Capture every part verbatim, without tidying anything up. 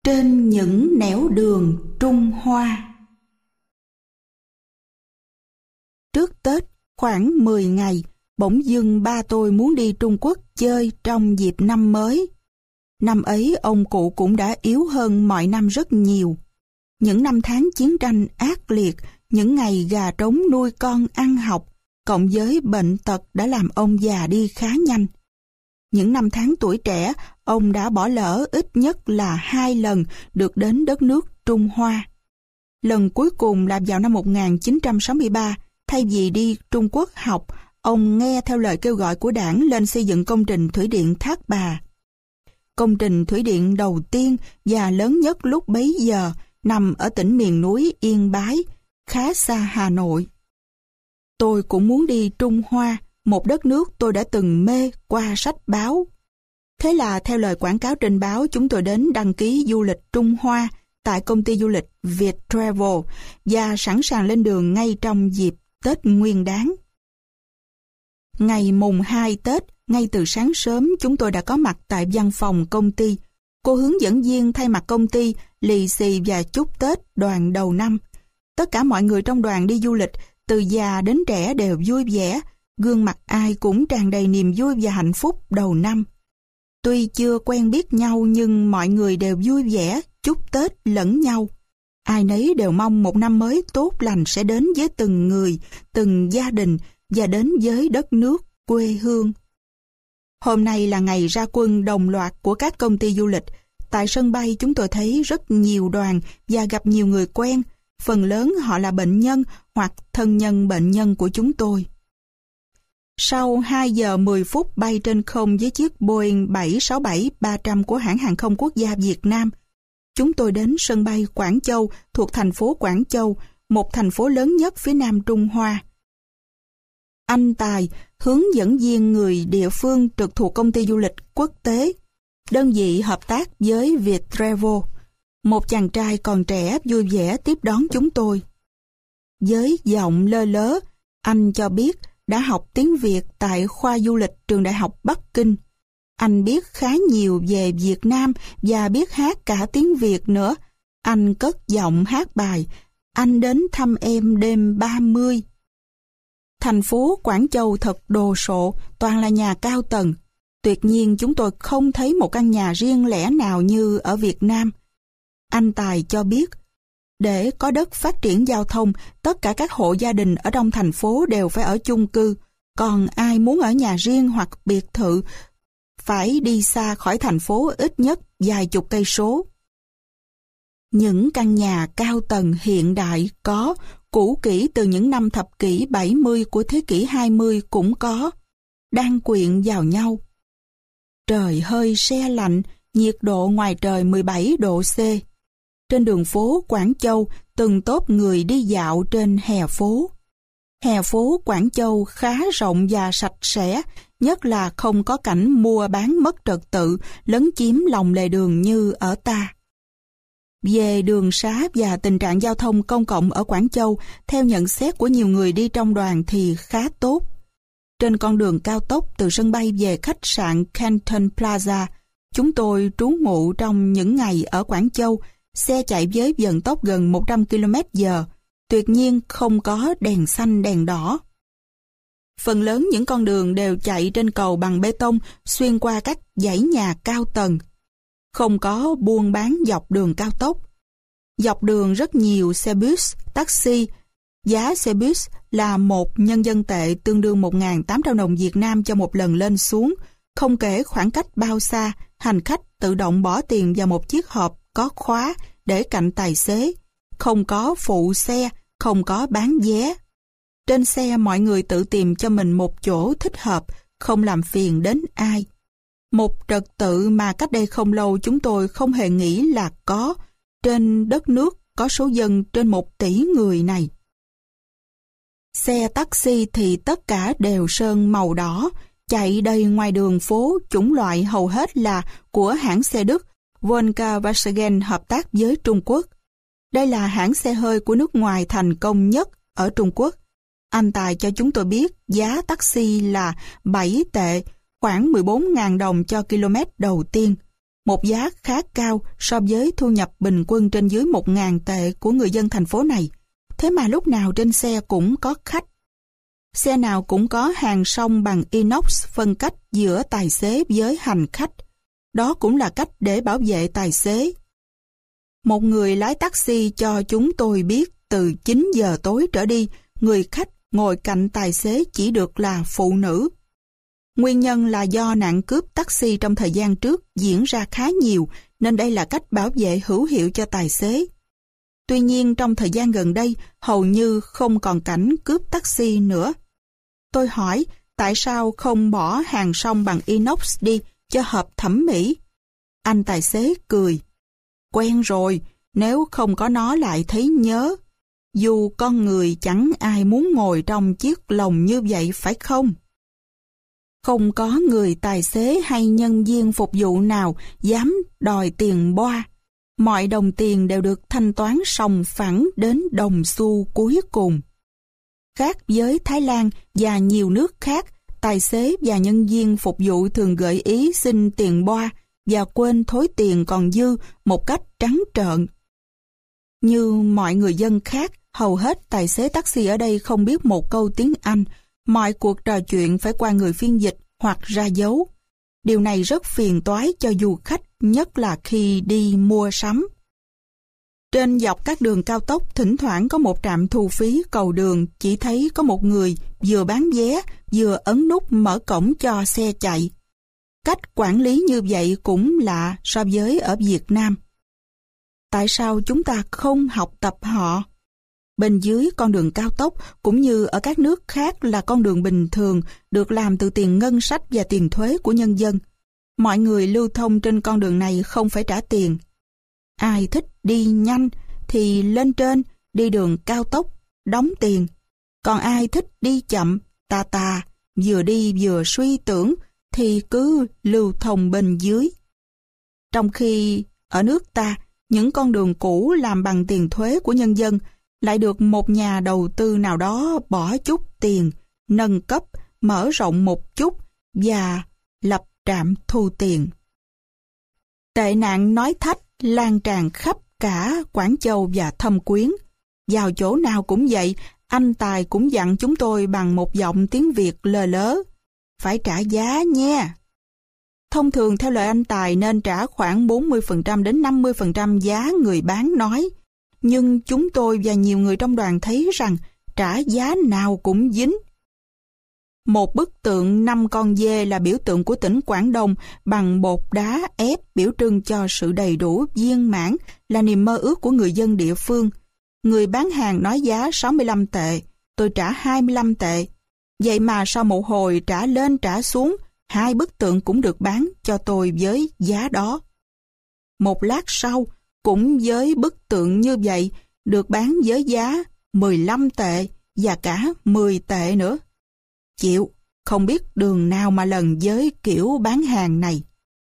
Trên những nẻo đường Trung Hoa. Trước Tết khoảng mười ngày, bỗng dưng ba tôi muốn đi Trung Quốc chơi trong dịp năm mới. Năm ấy ông cụ cũng đã yếu hơn mọi năm rất nhiều. Những năm tháng chiến tranh ác liệt, những ngày gà trống nuôi con ăn học, cộng với bệnh tật đã làm ông già đi khá nhanh. Những năm tháng tuổi trẻ, ông đã bỏ lỡ ít nhất là hai lần được đến đất nước Trung Hoa. Lần cuối cùng là vào năm một nghìn chín trăm sáu mươi ba, thay vì đi Trung Quốc học, ông nghe theo lời kêu gọi của đảng lên xây dựng công trình thủy điện Thác Bà. Công trình thủy điện đầu tiên và lớn nhất lúc bấy giờ nằm ở tỉnh miền núi Yên Bái, khá xa Hà Nội. Tôi cũng muốn đi Trung Hoa, một đất nước tôi đã từng mê qua sách báo. Thế là theo lời quảng cáo trên báo, chúng tôi đến đăng ký du lịch Trung Hoa tại công ty du lịch Vietravel và sẵn sàng lên đường ngay trong dịp Tết Nguyên Đán. Ngày mùng hai Tết, ngay từ sáng sớm chúng tôi đã có mặt tại văn phòng công ty. Cô hướng dẫn viên thay mặt công ty lì xì và chúc Tết đoàn đầu năm. Tất cả mọi người trong đoàn đi du lịch, từ già đến trẻ đều vui vẻ, gương mặt ai cũng tràn đầy niềm vui và hạnh phúc đầu năm. Tuy chưa quen biết nhau nhưng mọi người đều vui vẻ, chúc Tết lẫn nhau. Ai nấy đều mong một năm mới tốt lành sẽ đến với từng người, từng gia đình và đến với đất nước, quê hương. Hôm nay là ngày ra quân đồng loạt của các công ty du lịch. Tại sân bay chúng tôi thấy rất nhiều đoàn và gặp nhiều người quen. Phần lớn họ là bệnh nhân hoặc thân nhân bệnh nhân của chúng tôi. Sau hai giờ mười phút bay trên không với chiếc Boeing bảy sáu bảy ba trăm của hãng hàng không quốc gia Việt Nam, chúng tôi đến sân bay Quảng Châu thuộc thành phố Quảng Châu, một thành phố lớn nhất phía nam Trung Hoa. Anh Tài, hướng dẫn viên người địa phương trực thuộc công ty du lịch quốc tế, đơn vị hợp tác với Vietravel, một chàng trai còn trẻ vui vẻ tiếp đón chúng tôi. Với giọng lơ lớ, anh cho biết đã học tiếng Việt tại khoa du lịch trường Đại học Bắc Kinh. Anh biết khá nhiều về Việt Nam và biết hát cả tiếng Việt nữa. Anh cất giọng hát bài "Anh đến thăm em đêm ba mươi". Thành phố Quảng Châu thật đồ sộ, toàn là nhà cao tầng. Tuyệt nhiên chúng tôi không thấy một căn nhà riêng lẻ nào như ở Việt Nam. Anh Tài cho biết, để có đất phát triển giao thông, tất cả các hộ gia đình ở trong thành phố đều phải ở chung cư, còn ai muốn ở nhà riêng hoặc biệt thự phải đi xa khỏi thành phố ít nhất vài chục cây số. Những căn nhà cao tầng hiện đại có, cũ kỹ từ những năm thập kỷ bảy mươi của thế kỷ hai mươi cũng có, đang quyện vào nhau. Trời hơi se lạnh, nhiệt độ ngoài trời mười bảy độ C. Trên đường phố Quảng Châu, từng tốp người đi dạo trên hè phố. Hè phố Quảng Châu khá rộng và sạch sẽ, nhất là không có cảnh mua bán mất trật tự, lấn chiếm lòng lề đường như ở ta. Về đường xá và tình trạng giao thông công cộng ở Quảng Châu, theo nhận xét của nhiều người đi trong đoàn thì khá tốt. Trên con đường cao tốc từ sân bay về khách sạn Canton Plaza, chúng tôi trú ngụ trong những ngày ở Quảng Châu, xe chạy với vận tốc gần một trăm ki lô mét giờ, tuyệt nhiên không có đèn xanh đèn đỏ. Phần lớn những con đường đều chạy trên cầu bằng bê tông xuyên qua các dãy nhà cao tầng. Không có buôn bán dọc đường cao tốc. Dọc đường rất nhiều xe bus, taxi. Giá xe bus là một nhân dân tệ tương đương một nghìn tám trăm đồng Việt Nam cho một lần lên xuống, không kể khoảng cách bao xa, hành khách tự động bỏ tiền vào một chiếc hộp có khóa để cạnh tài xế, không có phụ xe, không có bán vé. Trên xe mọi người tự tìm cho mình một chỗ thích hợp, không làm phiền đến ai. Một trật tự mà cách đây không lâu chúng tôi không hề nghĩ là có trên đất nước có số dân trên một tỷ người này. Xe taxi thì tất cả đều sơn màu đỏ, chạy đầy ngoài đường phố, chủng loại hầu hết là của hãng xe Đức Volkswagen hợp tác với Trung Quốc. Đây là hãng xe hơi của nước ngoài thành công nhất ở Trung Quốc. Anh Tài cho chúng tôi biết giá taxi là bảy tệ, khoảng mười bốn nghìn đồng cho km đầu tiên. một giá khá cao so với thu nhập bình quân trên dưới một nghìn tệ của người dân thành phố này. Thế mà lúc nào trên xe cũng có khách. Xe nào cũng có hàng song bằng inox phân cách giữa tài xế với hành khách. Đó cũng là cách để bảo vệ tài xế. Một người lái taxi cho chúng tôi biết từ chín giờ tối trở đi, người khách ngồi cạnh tài xế chỉ được là phụ nữ. Nguyên nhân là do nạn cướp taxi trong thời gian trước diễn ra khá nhiều, nên đây là cách bảo vệ hữu hiệu cho tài xế. Tuy nhiên trong thời gian gần đây, hầu như không còn cảnh cướp taxi nữa. Tôi hỏi, tại sao không bỏ hàng song bằng inox đi cho hợp thẩm mỹ? Anh tài xế cười. Quen rồi, nếu không có nó lại thấy nhớ. Dù con người chẳng ai muốn ngồi trong chiếc lồng như vậy phải không? Không có người tài xế hay nhân viên phục vụ nào dám đòi tiền boa. Mọi đồng tiền đều được thanh toán sòng phẳng đến đồng xu cuối cùng. Khác với Thái Lan và nhiều nước khác, tài xế và nhân viên phục vụ thường gợi ý xin tiền boa và quên thối tiền còn dư một cách trắng trợn. Như mọi người dân khác, hầu hết tài xế taxi ở đây không biết một câu tiếng Anh. Mọi cuộc trò chuyện phải qua người phiên dịch hoặc ra dấu. Điều này rất phiền toái cho du khách, nhất là khi đi mua sắm. Trên dọc các đường cao tốc, thỉnh thoảng có một trạm thu phí cầu đường, chỉ thấy có một người vừa bán vé, vừa ấn nút mở cổng cho xe chạy. Cách quản lý như vậy cũng lạ so với ở Việt Nam. Tại sao chúng ta không học tập họ? Bên dưới con đường cao tốc, cũng như ở các nước khác là con đường bình thường, được làm từ tiền ngân sách và tiền thuế của nhân dân. Mọi người lưu thông trên con đường này không phải trả tiền. Ai thích đi nhanh thì lên trên, đi đường cao tốc, đóng tiền. Còn ai thích đi chậm, tà tà, vừa đi vừa suy tưởng, thì cứ lưu thông bên dưới. Trong khi ở nước ta, những con đường cũ làm bằng tiền thuế của nhân dân lại được một nhà đầu tư nào đó bỏ chút tiền, nâng cấp, mở rộng một chút và lập trạm thu tiền. Tệ nạn nói thách lan tràn khắp cả Quảng Châu và Thâm Quyến. Vào chỗ nào cũng vậy, anh Tài cũng dặn chúng tôi bằng một giọng tiếng Việt lơ lớ. Phải trả giá nha. Thông thường theo lời anh Tài nên trả khoảng bốn mươi phần trăm đến năm mươi phần trăm giá người bán nói. Nhưng chúng tôi và nhiều người trong đoàn thấy rằng trả giá nào cũng dính. Một bức tượng năm con dê là biểu tượng của tỉnh Quảng Đông bằng bột đá ép biểu trưng cho sự đầy đủ viên mãn, là niềm mơ ước của người dân địa phương. Người bán hàng nói giá sáu mươi lăm tệ, tôi trả hai mươi lăm tệ. Vậy mà sau một hồi trả lên trả xuống, hai bức tượng cũng được bán cho tôi với giá đó. Một lát sau, cũng với bức tượng như vậy, được bán với giá mười lăm tệ và cả mười tệ nữa. Chịu, không biết đường nào mà lần với kiểu bán hàng này.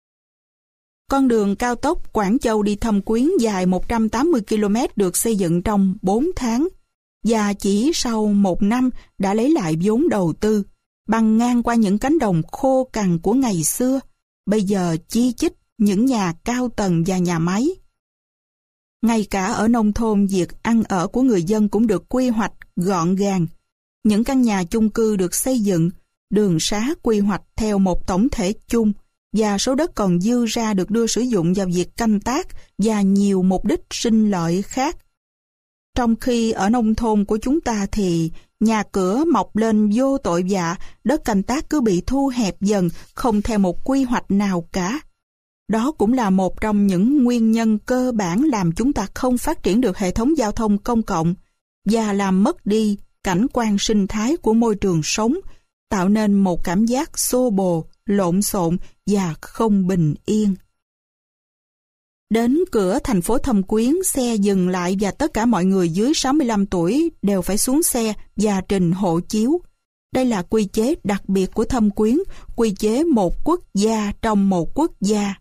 Con đường cao tốc Quảng Châu đi Thâm Quyến dài một trăm tám mươi ki lô mét được xây dựng trong bốn tháng, và chỉ sau một năm đã lấy lại vốn đầu tư, băng ngang qua những cánh đồng khô cằn của ngày xưa, bây giờ chi chít những nhà cao tầng và nhà máy. Ngay cả ở nông thôn, việc ăn ở của người dân cũng được quy hoạch gọn gàng. Những căn nhà chung cư được xây dựng, đường xá quy hoạch theo một tổng thể chung, và số đất còn dư ra được đưa sử dụng vào việc canh tác và nhiều mục đích sinh lợi khác. Trong khi ở nông thôn của chúng ta thì nhà cửa mọc lên vô tội vạ, đất canh tác cứ bị thu hẹp dần, không theo một quy hoạch nào cả. Đó cũng là một trong những nguyên nhân cơ bản làm chúng ta không phát triển được hệ thống giao thông công cộng và làm mất đi cảnh quan sinh thái của môi trường sống, tạo nên một cảm giác xô bồ, lộn xộn và không bình yên. Đến cửa thành phố Thâm Quyến, xe dừng lại và tất cả mọi người dưới sáu mươi lăm tuổi đều phải xuống xe và trình hộ chiếu. Đây là quy chế đặc biệt của Thâm Quyến, quy chế một quốc gia trong một quốc gia.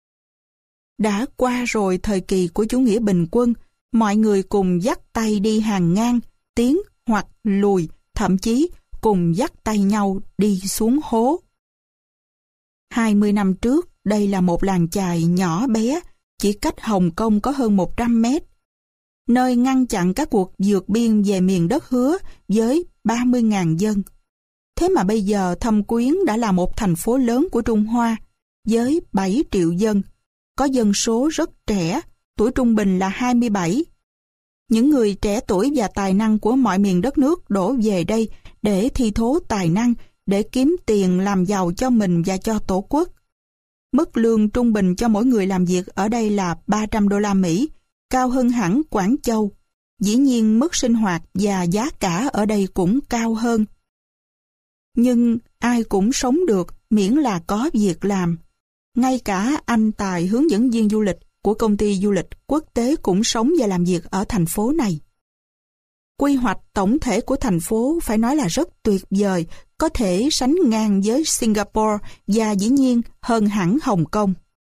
Đã qua rồi thời kỳ của chủ nghĩa bình quân, mọi người cùng dắt tay đi hàng ngang, tiến hoặc lùi, thậm chí cùng dắt tay nhau đi xuống hố. hai mươi năm trước, đây là một làng chài nhỏ bé, chỉ cách Hồng Kông có hơn một trăm mét, nơi ngăn chặn các cuộc vượt biên về miền đất hứa với ba mươi nghìn dân. Thế mà bây giờ Thâm Quyến đã là một thành phố lớn của Trung Hoa, với bảy triệu dân, có dân số rất trẻ, tuổi trung bình là hai mươi bảy. Những người trẻ tuổi và tài năng của mọi miền đất nước đổ về đây để thi thố tài năng, để kiếm tiền làm giàu cho mình và cho Tổ quốc. Mức lương trung bình cho mỗi người làm việc ở đây là ba trăm đô la Mỹ, cao hơn hẳn Quảng Châu. Dĩ nhiên mức sinh hoạt và giá cả ở đây cũng cao hơn. Nhưng ai cũng sống được miễn là có việc làm. Ngay cả anh Tài, hướng dẫn viên du lịch của công ty du lịch quốc tế cũng sống và làm việc ở thành phố này. Quy hoạch tổng thể của thành phố phải nói là rất tuyệt vời, có thể sánh ngang với Singapore và dĩ nhiên hơn hẳn Hồng Kông.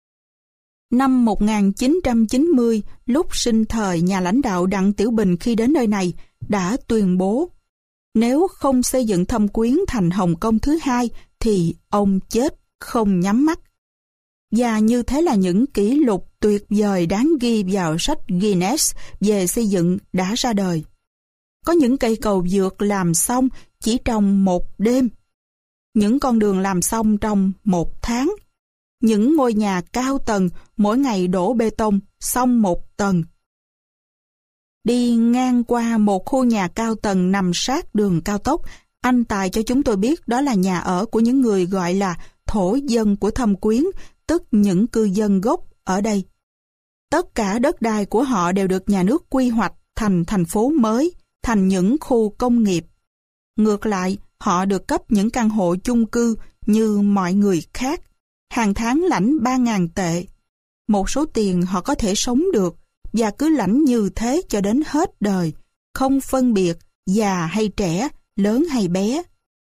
Năm một nghìn chín trăm chín mươi, lúc sinh thời nhà lãnh đạo Đặng Tiểu Bình khi đến nơi này, đã tuyên bố nếu không xây dựng Thâm Quyến thành Hồng Kông thứ hai thì ông chết không nhắm mắt. Và như thế là những kỷ lục tuyệt vời đáng ghi vào sách Guinness về xây dựng đã ra đời. Có những cây cầu vượt làm xong chỉ trong một đêm. Những con đường làm xong trong một tháng. Những ngôi nhà cao tầng mỗi ngày đổ bê tông xong một tầng. Đi ngang qua một khu nhà cao tầng nằm sát đường cao tốc, anh Tài cho chúng tôi biết đó là nhà ở của những người gọi là thổ dân của Thâm Quyến, tức những cư dân gốc ở đây. Tất cả đất đai của họ đều được nhà nước quy hoạch thành thành phố mới, thành những khu công nghiệp. Ngược lại, họ được cấp những căn hộ chung cư như mọi người khác, hàng tháng lãnh ba nghìn tệ. Một số tiền họ có thể sống được, và cứ lãnh như thế cho đến hết đời, không phân biệt già hay trẻ, lớn hay bé.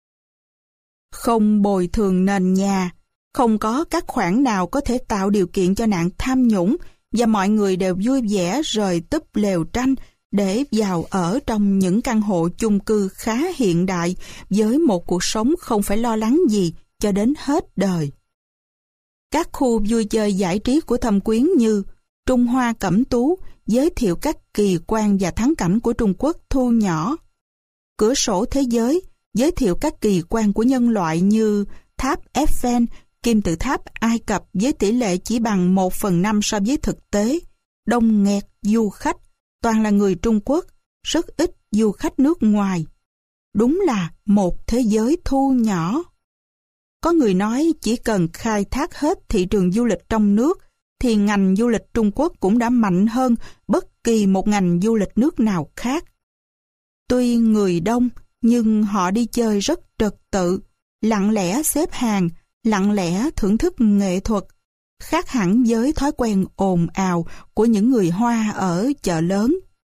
Không bồi thường nền nhà, không có các khoản nào có thể tạo điều kiện cho nạn tham nhũng, và mọi người đều vui vẻ rời túp lều tranh để vào ở trong những căn hộ chung cư khá hiện đại với một cuộc sống không phải lo lắng gì cho đến hết đời. Các khu vui chơi giải trí của Thâm Quyến như Trung Hoa Cẩm Tú giới thiệu các kỳ quan và thắng cảnh của Trung Quốc thu nhỏ. Cửa sổ thế giới giới thiệu các kỳ quan của nhân loại như tháp Eiffel, kim tự tháp Ai Cập với tỷ lệ chỉ bằng một phần năm so với thực tế. Đông nghẹt du khách, toàn là người Trung Quốc, rất ít du khách nước ngoài. Đúng là một thế giới thu nhỏ. Có người nói chỉ cần khai thác hết thị trường du lịch trong nước thì ngành du lịch Trung Quốc cũng đã mạnh hơn bất kỳ một ngành du lịch nước nào khác. Tuy người đông, nhưng họ đi chơi rất trật tự, lặng lẽ xếp hàng, lặng lẽ thưởng thức nghệ thuật, khác hẳn với thói quen ồn ào của những người Hoa ở chợ lớn.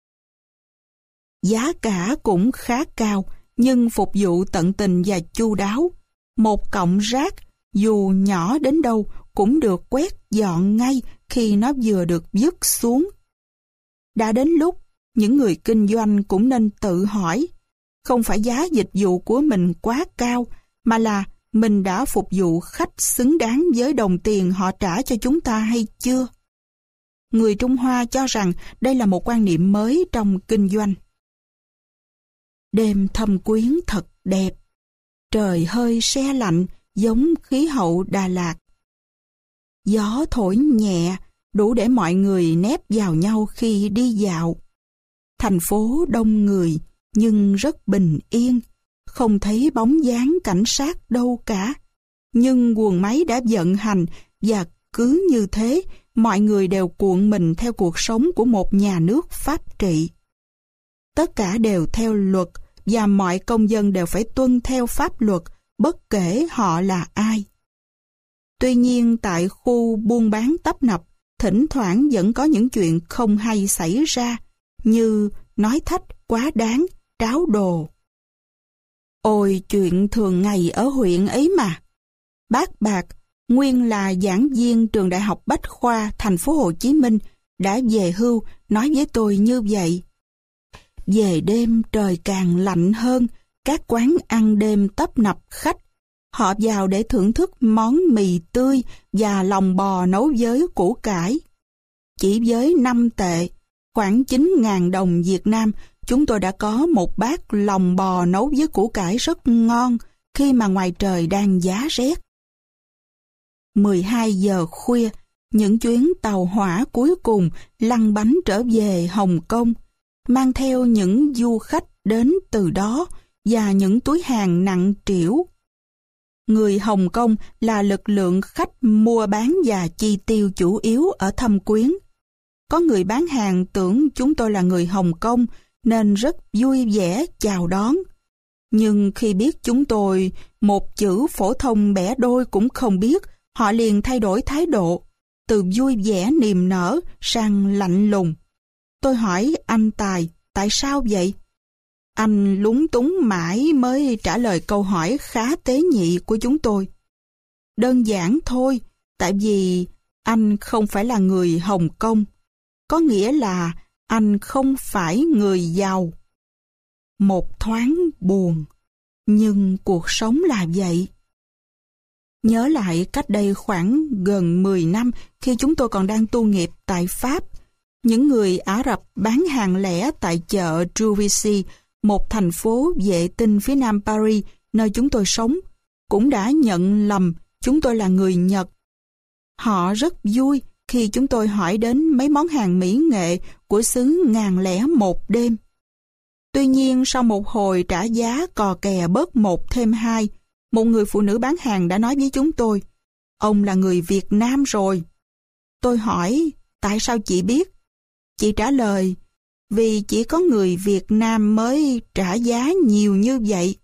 Giá cả cũng khá cao, nhưng phục vụ tận tình và chu đáo. Một cọng rác, dù nhỏ đến đâu, cũng được quét dọn ngay khi nó vừa được vứt xuống. Đã đến lúc, những người kinh doanh cũng nên tự hỏi, không phải giá dịch vụ của mình quá cao, mà là mình đã phục vụ khách xứng đáng với đồng tiền họ trả cho chúng ta hay chưa? Người Trung Hoa cho rằng đây là một quan niệm mới trong kinh doanh. Đêm Thâm Quyến thật đẹp. Trời hơi se lạnh giống khí hậu Đà Lạt. Gió thổi nhẹ đủ để mọi người nép vào nhau khi đi dạo. Thành phố đông người nhưng rất bình yên, không thấy bóng dáng cảnh sát đâu cả. Nhưng guồng máy đã vận hành và cứ như thế mọi người đều cuộn mình theo cuộc sống của một nhà nước pháp trị. Tất cả đều theo luật và mọi công dân đều phải tuân theo pháp luật bất kể họ là ai. Tuy nhiên tại khu buôn bán tấp nập, thỉnh thoảng vẫn có những chuyện không hay xảy ra, như nói thách quá đáng, tráo đồ. Ôi chuyện thường ngày ở huyện ấy mà. Bác Bạc, nguyên là giảng viên trường Đại học Bách Khoa thành phố Hồ Chí Minh, đã về hưu nói với tôi như vậy. Về đêm trời càng lạnh hơn, các quán ăn đêm tấp nập khách. Họ vào để thưởng thức món mì tươi và lòng bò nấu với củ cải. Chỉ với năm tệ, khoảng chín nghìn đồng Việt Nam, chúng tôi đã có một bát lòng bò nấu với củ cải rất ngon khi mà ngoài trời đang giá rét. mười hai giờ khuya, những chuyến tàu hỏa cuối cùng lăn bánh trở về Hồng Kông, mang theo những du khách đến từ đó và những túi hàng nặng trĩu. Người Hồng Kông là lực lượng khách mua bán và chi tiêu chủ yếu ở Thâm Quyến. Có người bán hàng tưởng chúng tôi là người Hồng Kông nên rất vui vẻ chào đón. Nhưng khi biết chúng tôi một chữ phổ thông bẻ đôi cũng không biết, họ liền thay đổi thái độ, từ vui vẻ niềm nở sang lạnh lùng. Tôi hỏi anh Tài, tại sao vậy? Anh lúng túng mãi mới trả lời câu hỏi khá tế nhị của chúng tôi. Đơn giản thôi, tại vì anh không phải là người Hồng Kông. Có nghĩa là anh không phải người giàu. Một thoáng buồn, nhưng cuộc sống là vậy. Nhớ lại cách đây khoảng gần mười năm khi chúng tôi còn đang tu nghiệp tại Pháp, những người Ả Rập bán hàng lẻ tại chợ Juvisy, một thành phố vệ tinh phía nam Paris, nơi chúng tôi sống, cũng đã nhận lầm chúng tôi là người Nhật. Họ rất vui khi chúng tôi hỏi đến mấy món hàng mỹ nghệ của xứ ngàn lẻ một đêm. Tuy nhiên, sau một hồi trả giá cò kè bớt một thêm hai, một người phụ nữ bán hàng đã nói với chúng tôi, ông là người Việt Nam rồi. Tôi hỏi, tại sao chị biết? Chị trả lời, vì chỉ có người Việt Nam mới trả giá nhiều như vậy.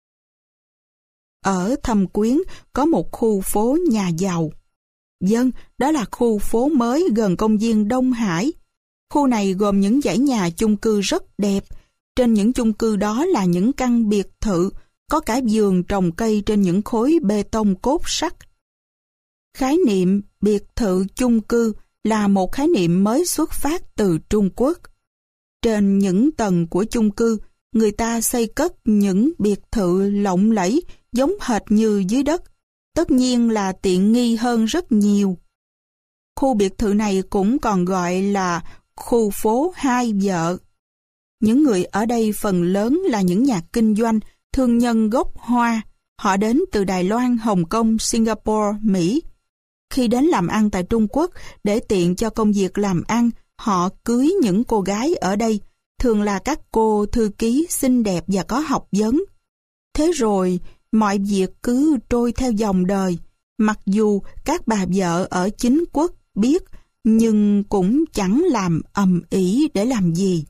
Ở Thâm Quyến có một khu phố nhà giàu. Vâng, đó là khu phố mới gần công viên Đông Hải. Khu này gồm những dãy nhà chung cư rất đẹp. Trên những chung cư đó là những căn biệt thự, có cả vườn trồng cây trên những khối bê tông cốt sắt. Khái niệm biệt thự chung cư là một khái niệm mới xuất phát từ Trung Quốc. Trên những tầng của chung cư, người ta xây cất những biệt thự lộng lẫy giống hệt như dưới đất. Tất nhiên là tiện nghi hơn rất nhiều. Khu biệt thự này cũng còn gọi là khu phố hai vợ. Những người ở đây phần lớn là những nhà kinh doanh, thương nhân gốc Hoa. Họ đến từ Đài Loan, Hồng Kông, Singapore, Mỹ. Khi đến làm ăn tại Trung Quốc, để tiện cho công việc làm ăn, họ cưới những cô gái ở đây, thường là các cô thư ký xinh đẹp và có học vấn. Thế rồi, mọi việc cứ trôi theo dòng đời, mặc dù các bà vợ ở chính quốc biết, nhưng cũng chẳng làm ầm ĩ để làm gì.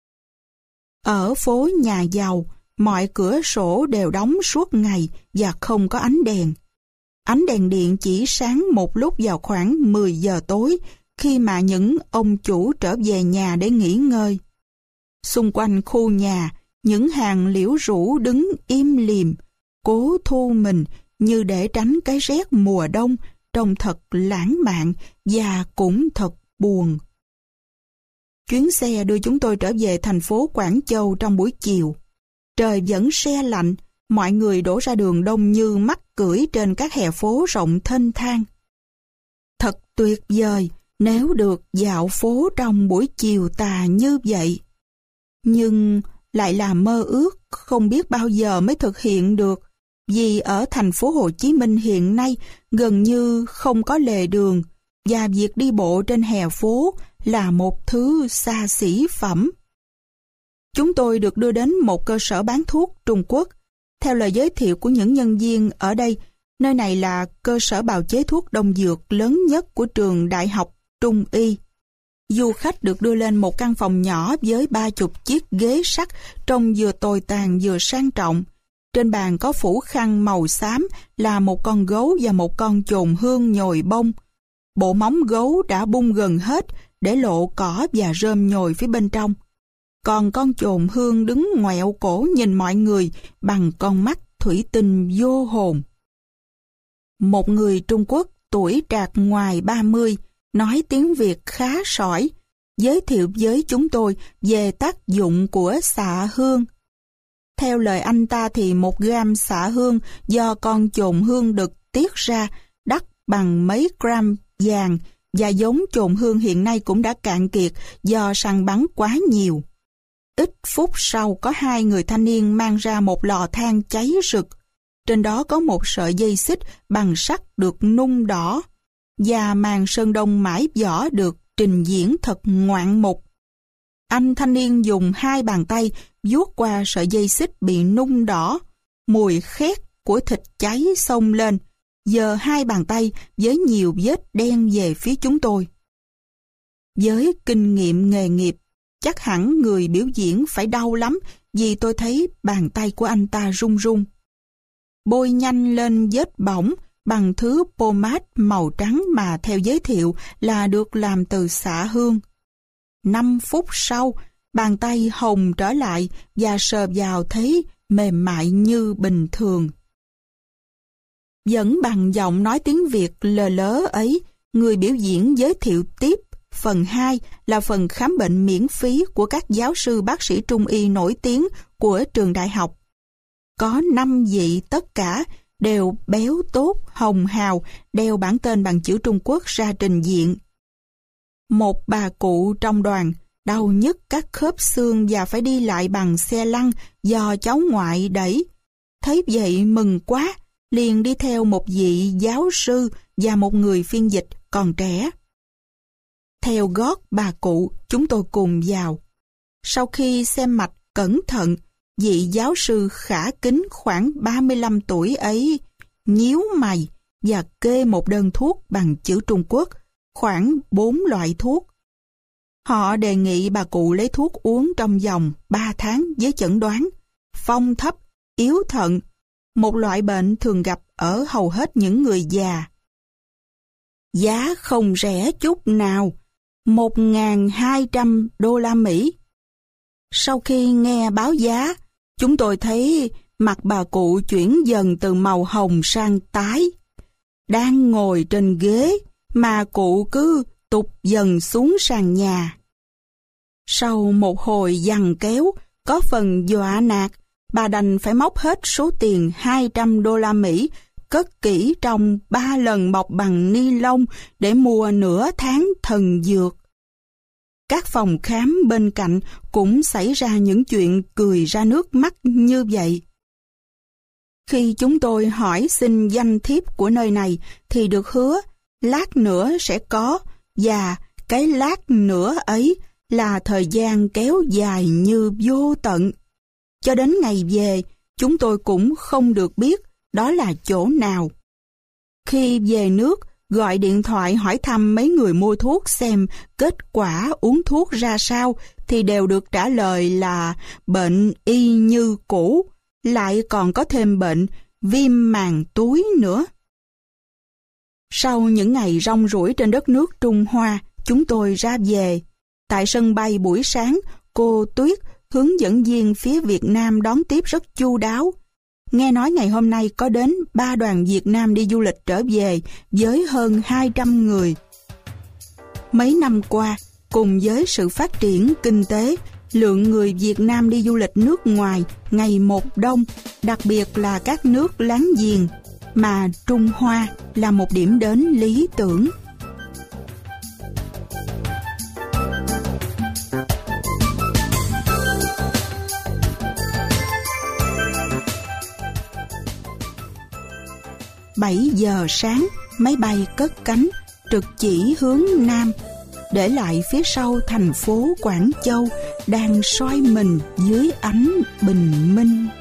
Ở phố nhà giàu, mọi cửa sổ đều đóng suốt ngày và không có ánh đèn. Ánh đèn điện chỉ sáng một lúc vào khoảng mười giờ tối, khi mà những ông chủ trở về nhà để nghỉ ngơi. Xung quanh khu nhà, những hàng liễu rủ đứng im lìm, cố thu mình như để tránh cái rét mùa đông, trông thật lãng mạn và cũng thật buồn. Chuyến xe đưa chúng tôi trở về thành phố Quảng Châu trong buổi chiều. Trời vẫn se lạnh, mọi người đổ ra đường đông như mắc cưỡi trên các hè phố rộng thênh thang. Thật tuyệt vời nếu được dạo phố trong buổi chiều tà như vậy. Nhưng lại là mơ ước không biết bao giờ mới thực hiện được, vì ở thành phố Hồ Chí Minh hiện nay gần như không có lề đường và việc đi bộ trên hè phố là một thứ xa xỉ phẩm. Chúng tôi được đưa đến một cơ sở bán thuốc Trung Quốc. Theo lời giới thiệu của những nhân viên ở đây, nơi này là cơ sở bào chế thuốc đông dược lớn nhất của trường Đại học Trung Y. Du khách được đưa lên một căn phòng nhỏ với ba chục chiếc ghế sắt trông vừa tồi tàn vừa sang trọng. Trên bàn có phủ khăn màu xám là một con gấu và một con chồn hương nhồi bông. Bộ móng gấu đã bung gần hết để lộ cỏ và rơm nhồi phía bên trong. Còn con chồn hương đứng ngoẹo cổ nhìn mọi người bằng con mắt thủy tinh vô hồn. Một người Trung Quốc tuổi trạc ngoài ba mươi, nói tiếng Việt khá sỏi, giới thiệu với chúng tôi về tác dụng của xạ hương. Theo lời anh ta thì một gam xạ hương do con chồn hương đực tiết ra đắt bằng mấy gram vàng, và giống chồn hương hiện nay cũng đã cạn kiệt do săn bắn quá nhiều. Ít phút sau có hai người thanh niên mang ra một lò than cháy rực. Trên đó có một sợi dây xích bằng sắt được nung đỏ, và màn sơn đông mãi vỏ được trình diễn thật ngoạn mục. Anh thanh niên dùng hai bàn tay vuốt qua sợi dây xích bị nung đỏ, mùi khét của thịt cháy xông lên, giơ hai bàn tay với nhiều vết đen về phía chúng tôi. Với kinh nghiệm nghề nghiệp, chắc hẳn người biểu diễn phải đau lắm, vì tôi thấy bàn tay của anh ta run run. Bôi nhanh lên vết bỏng bằng thứ pomade màu trắng mà theo giới thiệu là được làm từ xạ hương. Năm phút sau, bàn tay hồng trở lại và sờ vào thấy mềm mại như bình thường. Vẫn bằng giọng nói tiếng Việt lờ lớ ấy, người biểu diễn giới thiệu tiếp phần hai là phần khám bệnh miễn phí của các giáo sư bác sĩ trung y nổi tiếng của trường đại học. Có năm vị tất cả đều béo tốt, hồng hào, đeo bản tên bằng chữ Trung Quốc ra trình diện. Một bà cụ trong đoàn đau nhức các khớp xương và phải đi lại bằng xe lăn do cháu ngoại đẩy. Thấy vậy mừng quá, liền đi theo một vị giáo sư và một người phiên dịch còn trẻ. Theo gót bà cụ, chúng tôi cùng vào. Sau khi xem mạch cẩn thận, vị giáo sư khả kính khoảng ba mươi lăm tuổi ấy nhíu mày và kê một đơn thuốc bằng chữ Trung Quốc, khoảng bốn loại thuốc. Họ đề nghị bà cụ lấy thuốc uống trong vòng ba tháng với chẩn đoán phong thấp, yếu thận, một loại bệnh thường gặp ở hầu hết những người già. Giá không rẻ chút nào, một nghìn hai trăm đô la Mỹ. Sau khi nghe báo giá, chúng tôi thấy mặt bà cụ chuyển dần từ màu hồng sang tái. Đang ngồi trên ghế mà cụ cứ tụt dần xuống sàn nhà. Sau một hồi giằng kéo, có phần dọa nạt, bà đành phải móc hết số tiền hai trăm đô la Mỹ, cất kỹ trong ba lần bọc bằng ni lông để mua nửa tháng thần dược. Các phòng khám bên cạnh cũng xảy ra những chuyện cười ra nước mắt như vậy. Khi chúng tôi hỏi xin danh thiếp của nơi này thì được hứa lát nữa sẽ có, và cái lát nữa ấy là thời gian kéo dài như vô tận. Cho đến ngày về, chúng tôi cũng không được biết đó là chỗ nào. Khi về nước, gọi điện thoại hỏi thăm mấy người mua thuốc xem kết quả uống thuốc ra sao, thì đều được trả lời là bệnh y như cũ, lại còn có thêm bệnh viêm màng túi nữa. Sau những ngày rong ruổi trên đất nước Trung Hoa, chúng tôi ra về. Tại sân bay buổi sáng, cô Tuyết, hướng dẫn viên phía Việt Nam đón tiếp rất chu đáo. Nghe nói ngày hôm nay có đến ba đoàn Việt Nam đi du lịch trở về với hơn hai trăm người. Mấy năm qua, cùng với sự phát triển kinh tế, lượng người Việt Nam đi du lịch nước ngoài ngày một đông, đặc biệt là các nước láng giềng, mà Trung Hoa là một điểm đến lý tưởng. bảy giờ sáng, máy bay cất cánh, trực chỉ hướng Nam, để lại phía sau thành phố Quảng Châu đang soi mình dưới ánh bình minh.